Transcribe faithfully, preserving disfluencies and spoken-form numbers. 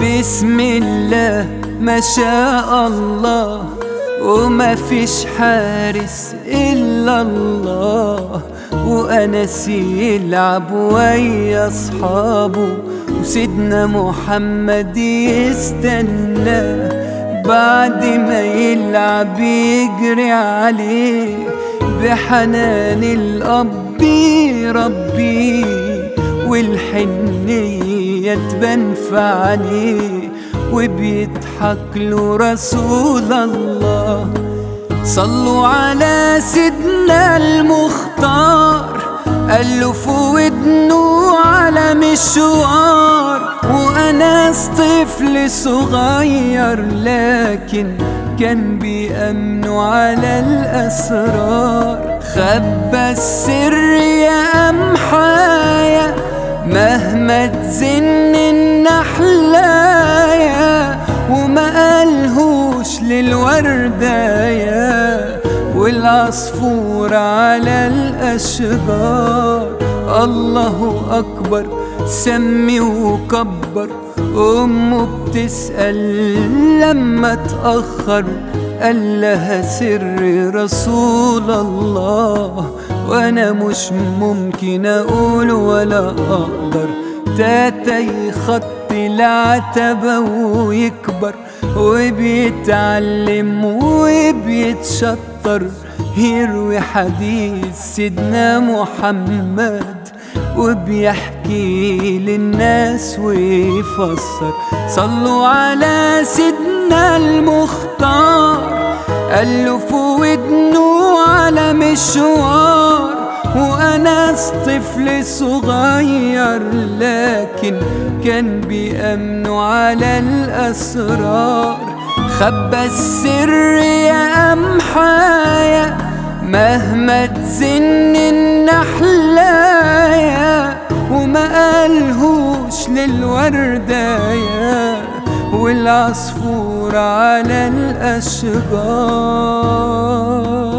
بسم الله ما شاء الله، وما فيش حارس إلا الله، وأنس يلعب ويا أصحابه، وسيدنا محمد يستناه بعد ما يلعب يجري عليه، بحنان الأب يربيه، والحنية تبان في عينيه، وبيضحك له رسول الله. صلوا على سيدنا المختار، قاله في ودنه على مشوار، وأنس طفل صغير لكن كان بيأمنوا على الأسرار. خبى السر يا أمحايا مهما تزن النحلايا، وما قالهوش للوردايا والعصفور على الأشجار. الله أكبر سمي وكبر، أمه بتسأل لما تأخر، قال لها سر رسول الله، وأنا مش ممكن أقول ولا أقدر. تاتا يخطي العتبة ويكبر، وبيتعلم وبيتشطر، يروي حديث سيدنا محمد، وبيحكي للناس ويفسر. صلوا على سيدنا المختار، قاله في ودنه على مشوار، وأنس طفل صغير لكن كان بيأمنوا على الأسرار. خبى السر يا أمحايا مهما تزن النحلايا، وما قالهوش للوردايا والعصفور على الأشجار.